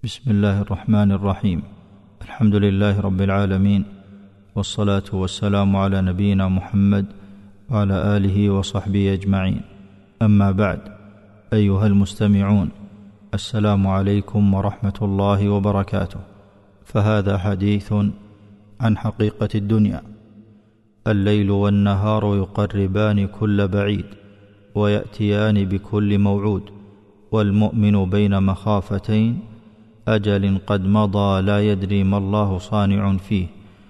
بسم الله الرحمن الرحيم. الحمد لله رب العالمين، والصلاة والسلام على نبينا محمد وعلى آله وصحبه أجمعين. أما بعد، أيها المستمعون، السلام عليكم ورحمة الله وبركاته. فهذا حديث عن حقيقة الدنيا. الليل والنهار يقربان كل بعيد، ويأتيان بكل موعود، والمؤمن بين مخافتين: أجل قد مضى لا يدري ما الله صانع فيه،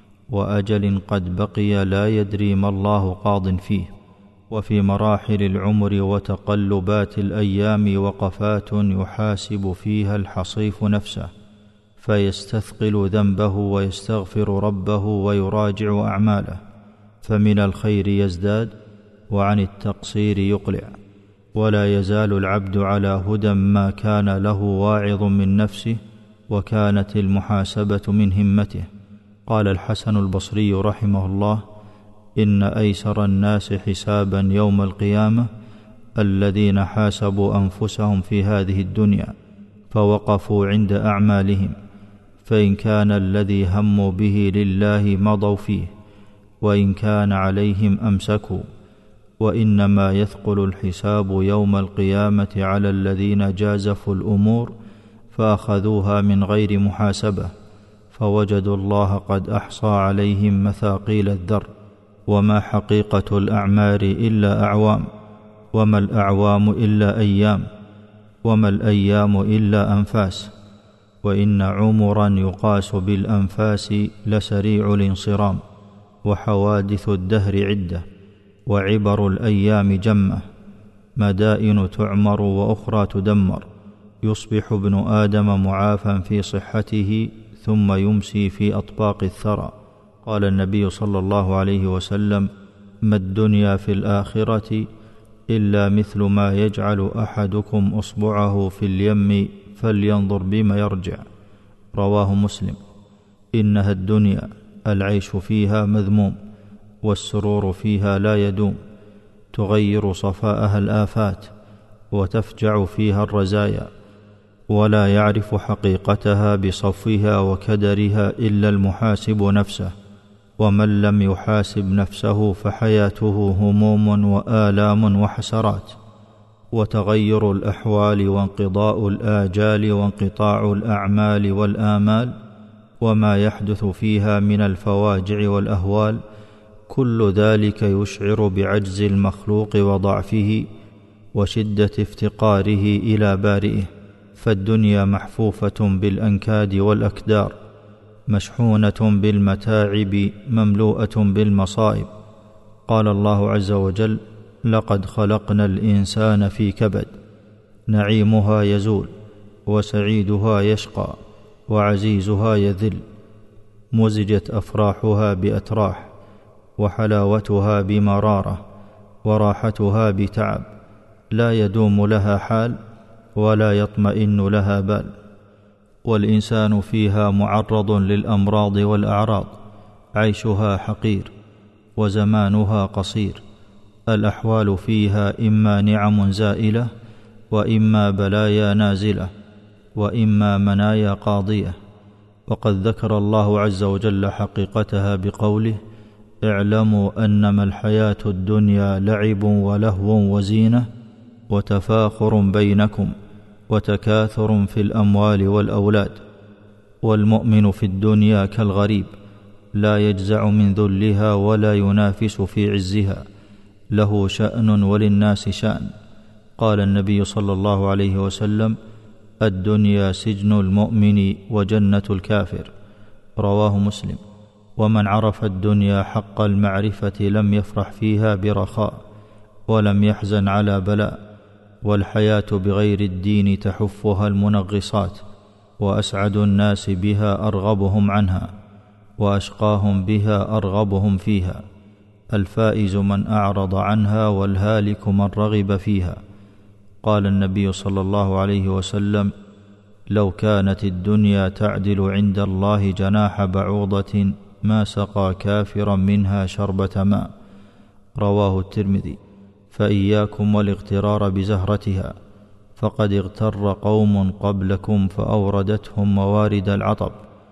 وأجل قد بقي لا يدري ما الله قاض فيه. وفي مراحل العمر وتقلبات الأيام وقفات يحاسب فيها الحصيف نفسه، فيستثقل ذنبه ويستغفر ربه ويراجع أعماله، فمن الخير يزداد وعن التقصير يقلع. ولا يزال العبد على هدى ما كان له واعظ من نفسه، وكانت المحاسبة من همته. قال الحسن البصري رحمه الله: إن أيسر الناس حسابا يوم القيامة الذين حاسبوا أنفسهم في هذه الدنيا فوقفوا عند أعمالهم، فإن كان الذي هموا به لله مضوا فيه، وإن كان عليهم أمسكوا. وإنما يثقل الحساب يوم القيامة على الذين جازفوا الأمور فأخذوها من غير محاسبة، فوجدوا الله قد أحصى عليهم مثاقيل الذر. وما حقيقة الأعمار إلا أعوام، وما الأعوام إلا أيام، وما الأيام إلا أنفاس، وإن عمرا يقاس بالأنفاس لسريع الانصرام. وحوادث الدهر عدة، وعبر الأيام جمة، مدائن تعمر وأخرى تدمر. يصبح ابن آدم معافى في صحته ثم يمسي في أطباق الثرى. قال النبي صلى الله عليه وسلم: ما الدنيا في الآخرة إلا مثل ما يجعل أحدكم أصبعه في اليم فلينظر بما يرجع. رواه مسلم. إنها الدنيا العيش فيها مذموم، والسرور فيها لا يدوم، تغير صفاءها الآفات، وتفجع فيها الرزايا، ولا يعرف حقيقتها بصفها وكدرها إلا المحاسب نفسه. ومن لم يحاسب نفسه فحياته هموم وآلام وحسرات، وتغير الأحوال، وانقضاء الآجال، وانقطاع الأعمال والآمال، وما يحدث فيها من الفواجع والأهوال. كل ذلك يشعر بعجز المخلوق وضعفه وشدة افتقاره إلى بارئه. فالدنيا محفوفة بالأنكاد والأكدار، مشحونة بالمتاعب، مملوءة بالمصائب. قال الله عز وجل: لقد خلقنا الإنسان في كبد. نعيمها يزول، وسعيدها يشقى، وعزيزها يذل. مزجت أفراحها بأتراح، وحلاوتها بمرارة، وراحتها بتعب. لا يدوم لها حال، ولا يطمئن لها بال. والإنسان فيها معرض للأمراض والأعراض. عيشها حقير، وزمانها قصير. الأحوال فيها إما نعم زائلة، وإما بلايا نازلة، وإما منايا قاضية. وقد ذكر الله عز وجل حقيقتها بقوله: اعلموا أنما الحياة الدنيا لعب ولهو وزينة وتفاخر بينكم وتكاثر في الأموال والأولاد. والمؤمن في الدنيا كالغريب، لا يجزع من ذلها ولا ينافس في عزها، له شأن وللناس شأن. قال النبي صلى الله عليه وسلم: الدنيا سجن المؤمن وجنة الكافر. رواه مسلم. ومن عرف الدنيا حق المعرفة لم يفرح فيها برخاء، ولم يحزن على بلاء. والحياة بغير الدين تحفها المنغصات، وأسعد الناس بها أرغبهم عنها، وأشقاهم بها أرغبهم فيها. الفائز من أعرض عنها، والهالك من رغب فيها. قال النبي صلى الله عليه وسلم: لو كانت الدنيا تعدل عند الله جناح بعوضة ما سقى كافرا منها شربة ماء. رواه الترمذي. فإياكم والاغترار بزهرتها، فقد اغتر قوم قبلكم فأوردتهم موارد العطب،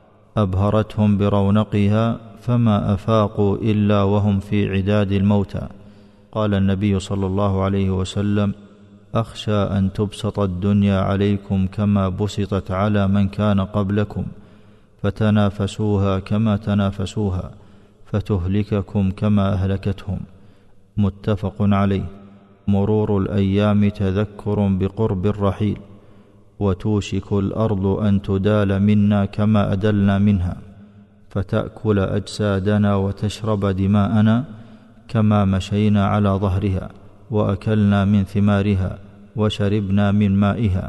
أبهرتهم برونقها فما أفاقوا إلا وهم في عداد الموتى. قال النبي صلى الله عليه وسلم: أخشى أن تبسط الدنيا عليكم كما بسطت على من كان قبلكم، فتنافسوها كما تنافسوها، فتهلككم كما أهلكتهم. متفق عليه. مرور الأيام تذكر بقرب الرحيل، وتوشك الأرض أن تدال منا كما أدلنا منها، فتأكل أجسادنا وتشرب دماءنا كما مشينا على ظهرها، وأكلنا من ثمارها، وشربنا من مائها.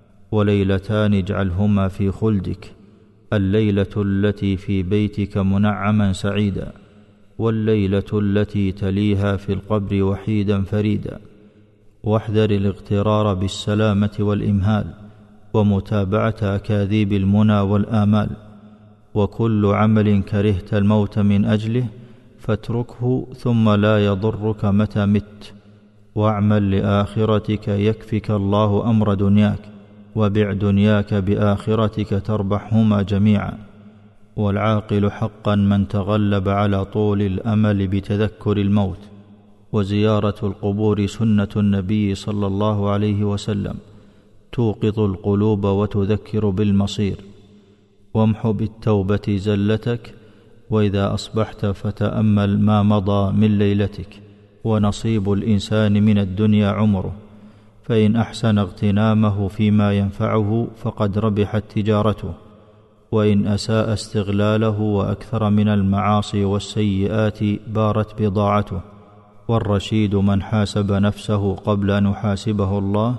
وليلتان اجعلهما في خلدك: الليلة التي في بيتك منعما سعيدا، والليلة التي تليها في القبر وحيدا فريدا. واحذر الاغترار بالسلامة والإمهال، ومتابعة أكاذيب المنى والآمال. وكل عمل كرهت الموت من أجله فاتركه، ثم لا يضرك متى مت. واعمل لآخرتك يكفك الله أمر دنياك، وبع دنياك بآخرتك تربحهما جميعا. والعاقل حقا من تغلب على طول الأمل بتذكر الموت. وزيارة القبور سنة النبي صلى الله عليه وسلم، توقظ القلوب وتذكر بالمصير. وامح بالتوبة زلتك، وإذا أصبحت فتأمل ما مضى من ليلتك. ونصيب الإنسان من الدنيا عمره، فإن أحسن اغتنامه فيما ينفعه فقد ربحت تجارته، وإن أساء استغلاله وأكثر من المعاصي والسيئات بارت بضاعته. والرشيد من حاسب نفسه قبل أن يحاسبه الله،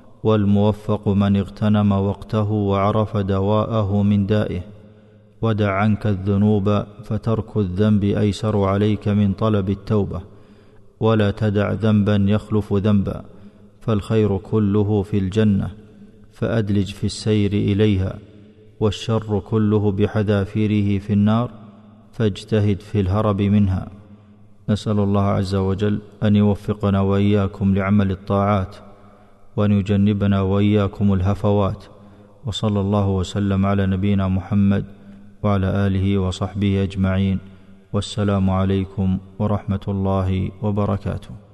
والموفق من اغتنم وقته وعرف دواءه من دائه. ودع عنك الذنوب، فترك الذنب أيسر عليك من طلب التوبة. ولا تدع ذنبا يخلف ذنبا، فالخير كله في الجنة، فأدلج في السير إليها، والشر كله بحذافيره في النار، فاجتهد في الهرب منها. نسأل الله عز وجل أن يوفقنا وإياكم لعمل الطاعات، وأن يجنبنا وإياكم الهفوات. وصلى الله وسلم على نبينا محمد وعلى آله وصحبه أجمعين. والسلام عليكم ورحمة الله وبركاته.